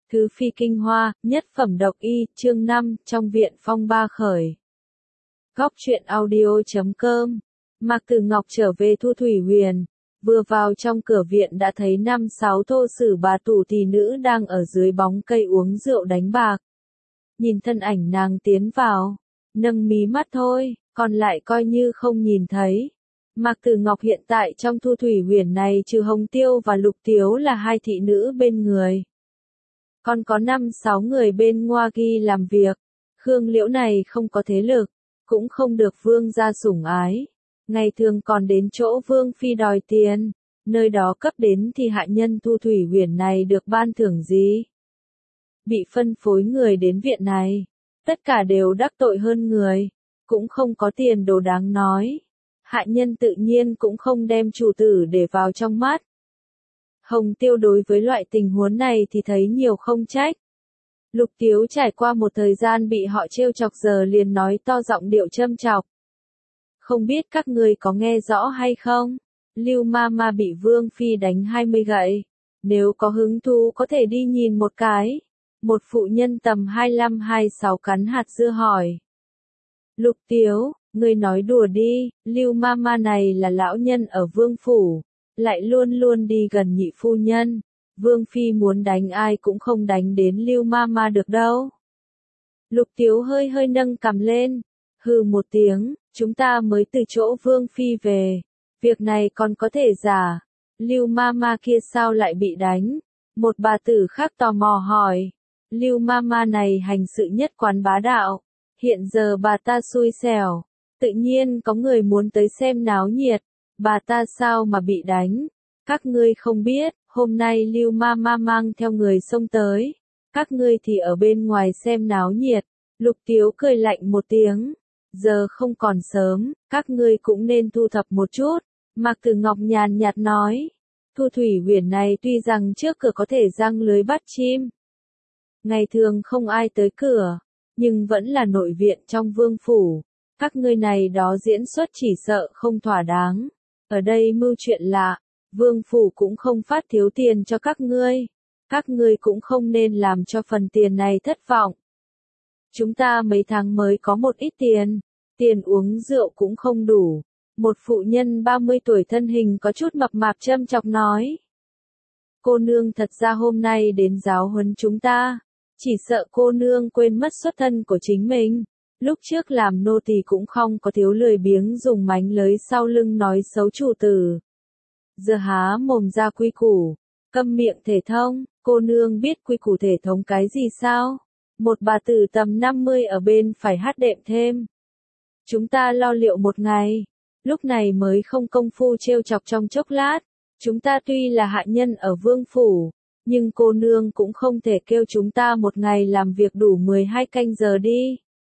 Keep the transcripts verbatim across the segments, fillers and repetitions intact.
Thứ phi kinh hoa, nhất phẩm độc y, chương năm, trong viện phong ba khởi. Góc truyện audio chấm com. Mạc Tử Ngọc trở về Thu Thủy Huyền, vừa vào trong cửa viện đã thấy năm sáu thô sử bà tủ tỷ nữ đang ở dưới bóng cây uống rượu đánh bạc. Nhìn thân ảnh nàng tiến vào, nâng mí mắt thôi, còn lại coi như không nhìn thấy. Mạc Tử Ngọc hiện tại trong Thu Thủy Huyền này trừ Hồng Tiêu và Lục Tiếu là hai thị nữ bên người. Còn có năm sáu người bên Ngoa Ghi làm việc. Khương Liễu này không có thế lực, cũng không được vương gia sủng ái. Ngày thường còn đến chỗ vương phi đòi tiền, nơi đó cấp đến thì hạ nhân Thu Thủy Huyền này được ban thưởng gì? Bị phân phối người đến viện này, tất cả đều đắc tội hơn người, cũng không có tiền đồ đáng nói. Hạ nhân tự nhiên cũng không đem chủ tử để vào trong mắt. Hồng Tiêu đối với loại tình huống này thì thấy nhiều không trách. Lục Tiếu trải qua một thời gian bị họ trêu chọc giờ liền nói to giọng điệu châm chọc. Không biết các ngươi có nghe rõ hay không? Lưu ma ma bị Vương Phi đánh hai mươi gậy. Nếu có hứng thú có thể đi nhìn một cái. Một phụ nhân tầm hai lăm hai sáu cắn hạt dưa hỏi. Lục Tiếu, ngươi nói đùa đi, Lưu ma ma này là lão nhân ở Vương Phủ. Lại luôn luôn đi gần nhị phu nhân, Vương Phi muốn đánh ai cũng không đánh đến Lưu ma ma được đâu. Lục Tiếu hơi hơi nâng cằm lên, hừ một tiếng, chúng ta mới từ chỗ Vương Phi về, việc này còn có thể giả, Lưu ma ma kia sao lại bị đánh? Một bà tử khác tò mò hỏi, Lưu ma ma này hành sự nhất quán bá đạo, hiện giờ bà ta xui xẻo, tự nhiên có người muốn tới xem náo nhiệt. Bà ta sao mà bị đánh? Các ngươi không biết, hôm nay Lưu ma ma mang theo người xông tới. Các ngươi thì ở bên ngoài xem náo nhiệt. Lục Tiếu cười lạnh một tiếng. Giờ không còn sớm, các ngươi cũng nên thu thập một chút. Mạc Tử Ngọc nhàn nhạt nói. Thu Thủy Huyền này tuy rằng trước cửa có thể giăng lưới bắt chim. Ngày thường không ai tới cửa, nhưng vẫn là nội viện trong vương phủ. Các ngươi này đó diễn xuất chỉ sợ không thỏa đáng. Ở đây mưu chuyện lạ, vương phủ cũng không phát thiếu tiền cho các ngươi. Các ngươi cũng không nên làm cho phần tiền này thất vọng. Chúng ta mấy tháng mới có một ít tiền, tiền uống rượu cũng không đủ. Một phụ nhân ba mươi tuổi thân hình có chút mập mạp châm chọc nói. Cô nương thật ra hôm nay đến giáo huấn chúng ta, chỉ sợ cô nương quên mất xuất thân của chính mình. Lúc trước làm nô tỳ cũng không có thiếu lười biếng dùng mánh lới sau lưng nói xấu chủ tử. Giờ há mồm ra quy củ, câm miệng thể thông, cô nương biết quy củ thể thống cái gì sao? Một bà tử tầm năm mươi ở bên phải hát đệm thêm. Chúng ta lo liệu một ngày, lúc này mới không công phu trêu chọc trong chốc lát. Chúng ta tuy là hạ nhân ở vương phủ, nhưng cô nương cũng không thể kêu chúng ta một ngày làm việc đủ mười hai canh giờ đi.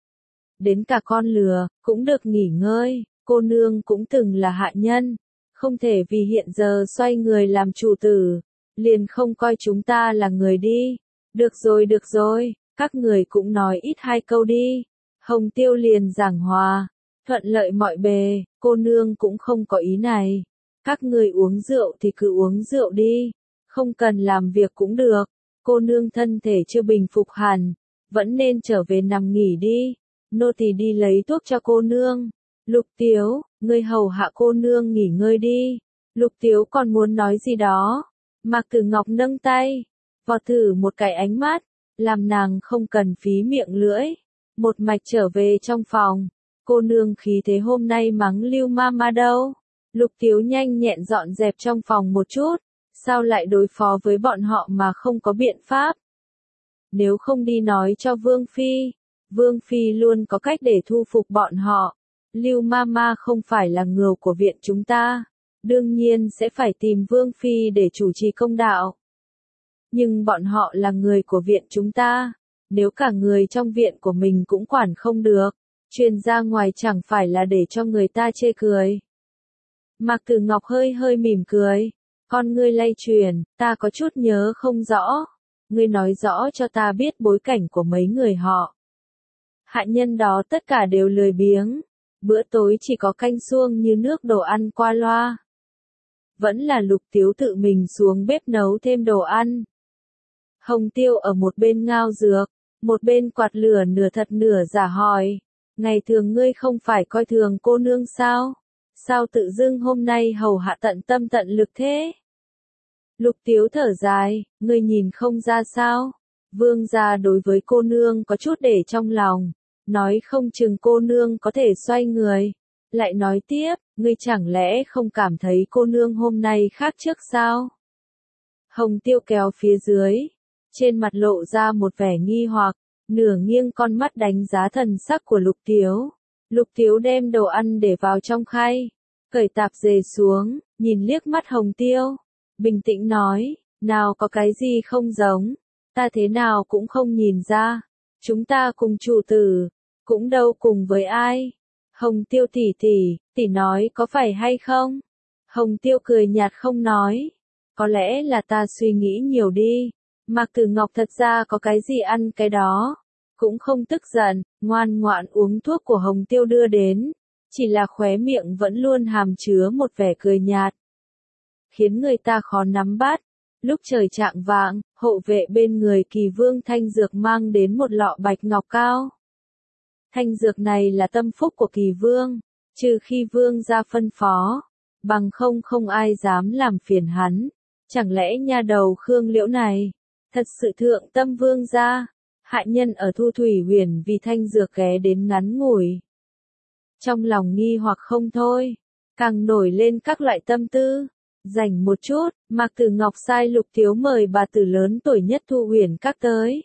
Đến cả con lừa, cũng được nghỉ ngơi, cô nương cũng từng là hạ nhân, không thể vì hiện giờ xoay người làm chủ tử, liền không coi chúng ta là người đi. Được rồi được rồi, các người cũng nói ít hai câu đi. Hồng Tiêu liền giảng hòa, thuận lợi mọi bề, cô nương cũng không có ý này. Các người uống rượu thì cứ uống rượu đi, không cần làm việc cũng được, cô nương thân thể chưa bình phục hẳn, vẫn nên trở về nằm nghỉ đi. Nô tỳ đi lấy thuốc cho cô nương. Lục Tiếu, ngươi hầu hạ cô nương nghỉ ngơi đi. Lục Tiếu còn muốn nói gì đó. Mạc Tử Ngọc nâng tay, vọt thử một cái ánh mắt, làm nàng không cần phí miệng lưỡi. Một mạch trở về trong phòng. Cô nương khí thế hôm nay mắng Lưu ma ma đâu. Lục Tiếu nhanh nhẹn dọn dẹp trong phòng một chút. Sao lại đối phó với bọn họ mà không có biện pháp? Nếu không đi nói cho Vương Phi. Vương Phi luôn có cách để thu phục bọn họ. Lưu ma ma không phải là ngưu của viện chúng ta. Đương nhiên sẽ phải tìm Vương Phi để chủ trì công đạo. Nhưng bọn họ là người của viện chúng ta. Nếu cả người trong viện của mình cũng quản không được, truyền ra ngoài chẳng phải là để cho người ta chê cười. Mạc Tử Ngọc hơi hơi mỉm cười. Con ngươi lay truyền, ta có chút nhớ không rõ. Ngươi nói rõ cho ta biết bối cảnh của mấy người họ. Hạ nhân đó tất cả đều lười biếng, bữa tối chỉ có canh suông như nước đồ ăn qua loa. Vẫn là Lục Tiếu tự mình xuống bếp nấu thêm đồ ăn. Hồng Tiêu ở một bên ngao dược, một bên quạt lửa nửa thật nửa giả hỏi. Ngày thường ngươi không phải coi thường cô nương sao? Sao tự dưng hôm nay hầu hạ tận tâm tận lực thế? Lục Tiếu thở dài, ngươi nhìn không ra sao? Vương gia đối với cô nương có chút để trong lòng, nói không chừng cô nương có thể xoay người. Lại nói tiếp, ngươi chẳng lẽ không cảm thấy cô nương hôm nay khác trước sao? Hồng Tiêu kéo phía dưới, trên mặt lộ ra một vẻ nghi hoặc, nửa nghiêng con mắt đánh giá thần sắc của Lục Tiếu. Lục Tiếu đem đồ ăn để vào trong khay, cởi tạp dề xuống, nhìn liếc mắt Hồng Tiêu, bình tĩnh nói, nào có cái gì không giống, ta thế nào cũng không nhìn ra, chúng ta cùng chủ tử, cũng đâu cùng với ai. Hồng Tiêu tỷ tỷ, tỷ nói có phải hay không? Hồng Tiêu cười nhạt không nói, có lẽ là ta suy nghĩ nhiều đi, Mạc Tử Ngọc thật ra có cái gì ăn cái đó, cũng không tức giận, ngoan ngoãn uống thuốc của Hồng Tiêu đưa đến, chỉ là khóe miệng vẫn luôn hàm chứa một vẻ cười nhạt, khiến người ta khó nắm bắt. Lúc trời chạng vạng, hộ vệ bên người Kỳ Vương Thanh Dược mang đến một lọ bạch ngọc cao. Thanh dược này là tâm phúc của Kỳ Vương, trừ khi Vương gia phân phó, bằng không không ai dám làm phiền hắn. Chẳng lẽ nha đầu Khương Liễu này, thật sự thượng tâm Vương gia, hạ nhân ở Thu Thủy Huyền vì thanh dược ghé đến ngắn ngủi. Trong lòng nghi hoặc không thôi, càng nổi lên các loại tâm tư. Dành một chút, Mạc Tử Ngọc sai Lục Tiếu mời bà tử lớn tuổi nhất Thu Huyền các tới.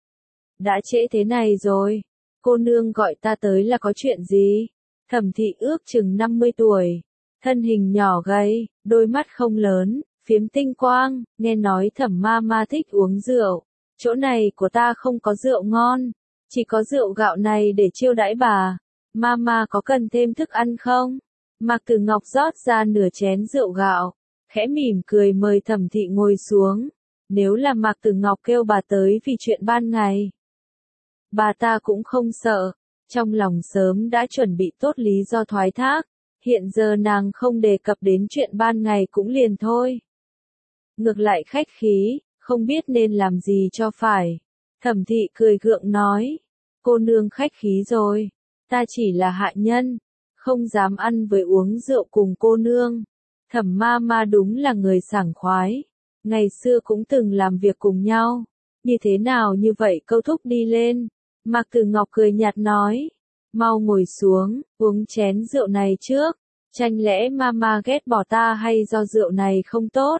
Đã trễ thế này rồi, cô nương gọi ta tới là có chuyện gì? Thẩm thị ước chừng năm mươi tuổi, thân hình nhỏ gầy, đôi mắt không lớn, phiếm tinh quang, nghe nói Thẩm ma ma thích uống rượu, chỗ này của ta không có rượu ngon, chỉ có rượu gạo này để chiêu đãi bà, ma ma có cần thêm thức ăn không? Mạc Tử Ngọc rót ra nửa chén rượu gạo, khẽ mỉm cười mời Thẩm thị ngồi xuống, nếu là Mạc Tử Ngọc kêu bà tới vì chuyện ban ngày, bà ta cũng không sợ, trong lòng sớm đã chuẩn bị tốt lý do thoái thác, hiện giờ nàng không đề cập đến chuyện ban ngày cũng liền thôi. Ngược lại khách khí, không biết nên làm gì cho phải. Thẩm thị cười gượng nói, cô nương khách khí rồi, ta chỉ là hạ nhân, không dám ăn với uống rượu cùng cô nương. Thẩm ma ma đúng là người sảng khoái, ngày xưa cũng từng làm việc cùng nhau, như thế nào như vậy câu thúc đi lên. Mạc Tử Ngọc cười nhạt nói, mau ngồi xuống, uống chén rượu này trước, chanh lẽ mama ghét bỏ ta hay do rượu này không tốt.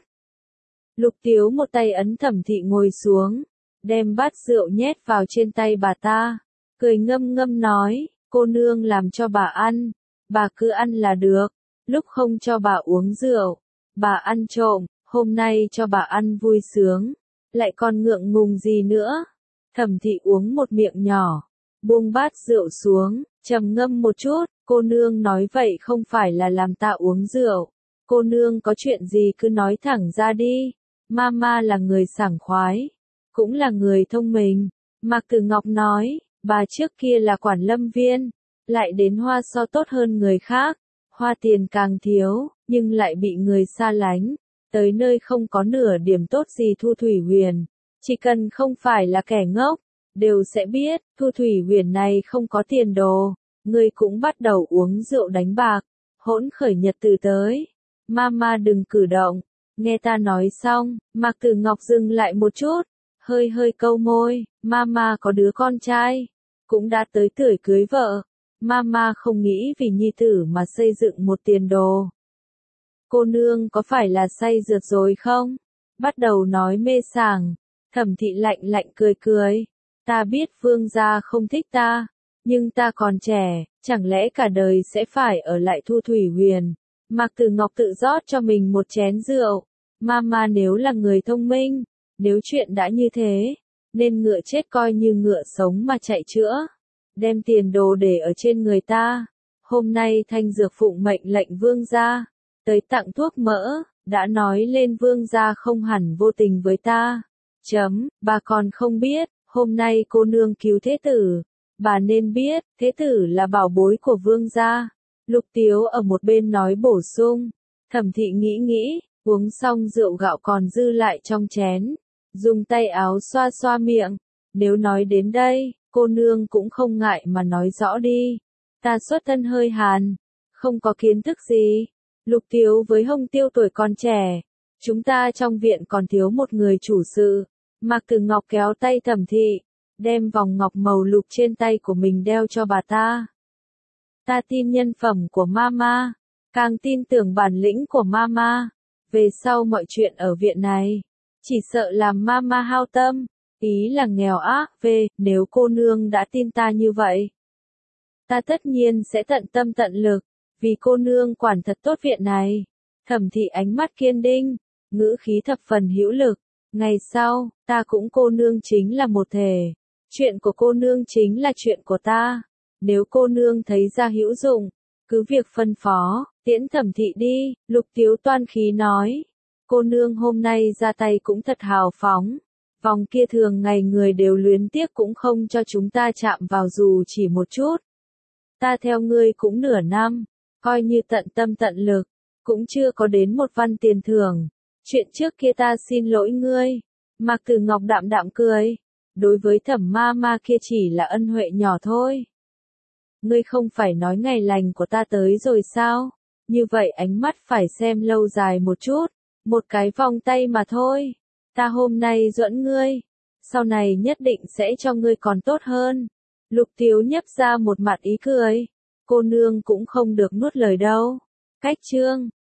Lục Tiếu một tay ấn Thẩm thị ngồi xuống, đem bát rượu nhét vào trên tay bà ta, cười ngâm ngâm nói, cô nương làm cho bà ăn, bà cứ ăn là được, lúc không cho bà uống rượu, bà ăn trộm, hôm nay cho bà ăn vui sướng, lại còn ngượng ngùng gì nữa. Thẩm thị uống một miệng nhỏ, buông bát rượu xuống, trầm ngâm một chút, cô nương nói vậy không phải là làm ta uống rượu, cô nương có chuyện gì cứ nói thẳng ra đi, mama là người sảng khoái, cũng là người thông minh. Mạc Tử Ngọc nói, bà trước kia là quản lâm viên, lại đến hoa so tốt hơn người khác, hoa tiền càng thiếu, nhưng lại bị người xa lánh, tới nơi không có nửa điểm tốt gì Thu Thủy Huyền. Chỉ cần không phải là kẻ ngốc, đều sẽ biết, Thu Thủy Huyền này không có tiền đồ, người cũng bắt đầu uống rượu đánh bạc, hỗn khởi nhật từ tới. Mama đừng cử động, nghe ta nói xong, Mạc Tử Ngọc dừng lại một chút, hơi hơi câu môi, Mama có đứa con trai, cũng đã tới tuổi cưới vợ, Mama không nghĩ vì nhi tử mà xây dựng một tiền đồ. Cô nương có phải là say rượt rồi không? Bắt đầu nói mê sảng. Thẩm thị lạnh lạnh cười cười, ta biết Vương gia không thích ta, nhưng ta còn trẻ, chẳng lẽ cả đời sẽ phải ở lại Thu Thủy Huyền. Mạc Tử Ngọc tự rót cho mình một chén rượu, mama nếu là người thông minh, nếu chuyện đã như thế, nên ngựa chết coi như ngựa sống mà chạy chữa, đem tiền đồ để ở trên người ta. Hôm nay Thanh Dược phụng mệnh lệnh Vương gia, tới tặng thuốc mỡ, đã nói lên Vương gia không hẳn vô tình với ta. Chấm, bà còn không biết, hôm nay cô nương cứu thế tử, bà nên biết, thế tử là bảo bối của Vương gia. Lục Tiếu ở một bên nói bổ sung, Thẩm thị nghĩ nghĩ, uống xong rượu gạo còn dư lại trong chén, dùng tay áo xoa xoa miệng. Nếu nói đến đây, cô nương cũng không ngại mà nói rõ đi. Ta xuất thân hơi Hàn, không có kiến thức gì. Lục Tiếu với Hồng Tiêu tuổi còn trẻ. Chúng ta trong viện còn thiếu một người chủ sự. Mạc Tử Ngọc kéo tay Thẩm Thị, đem vòng ngọc màu lục trên tay của mình đeo cho bà ta. Ta tin nhân phẩm của Mama, càng tin tưởng bản lĩnh của Mama. Về sau mọi chuyện ở viện này, chỉ sợ làm Mama hao tâm. Ý là nghèo ác về, nếu cô nương đã tin ta như vậy. Ta tất nhiên sẽ tận tâm tận lực, vì cô nương quản thật tốt viện này. Thẩm Thị ánh mắt kiên định, ngữ khí thập phần hữu lực. Ngày sau, ta cũng cô nương chính là một thể. Chuyện của cô nương chính là chuyện của ta. Nếu cô nương thấy ra hữu dụng, cứ việc phân phó, tiễn Thẩm Thị đi. Lục Tiếu toan khí nói. Cô nương hôm nay ra tay cũng thật hào phóng. Vòng kia thường ngày người đều luyến tiếc cũng không cho chúng ta chạm vào dù chỉ một chút. Ta theo ngươi cũng nửa năm, coi như tận tâm tận lực, cũng chưa có đến một văn tiền thưởng. Chuyện trước kia ta xin lỗi ngươi. Mạc Tử Ngọc đạm đạm cười. Đối với Thẩm ma ma kia chỉ là ân huệ nhỏ thôi. Ngươi không phải nói ngày lành của ta tới rồi sao? Như vậy ánh mắt phải xem lâu dài một chút. Một cái vòng tay mà thôi. Ta hôm nay duẫn ngươi. Sau này nhất định sẽ cho ngươi còn tốt hơn. Lục Tiếu nhấp ra một mặt ý cười. Cô nương cũng không được nuốt lời đâu. Cách chương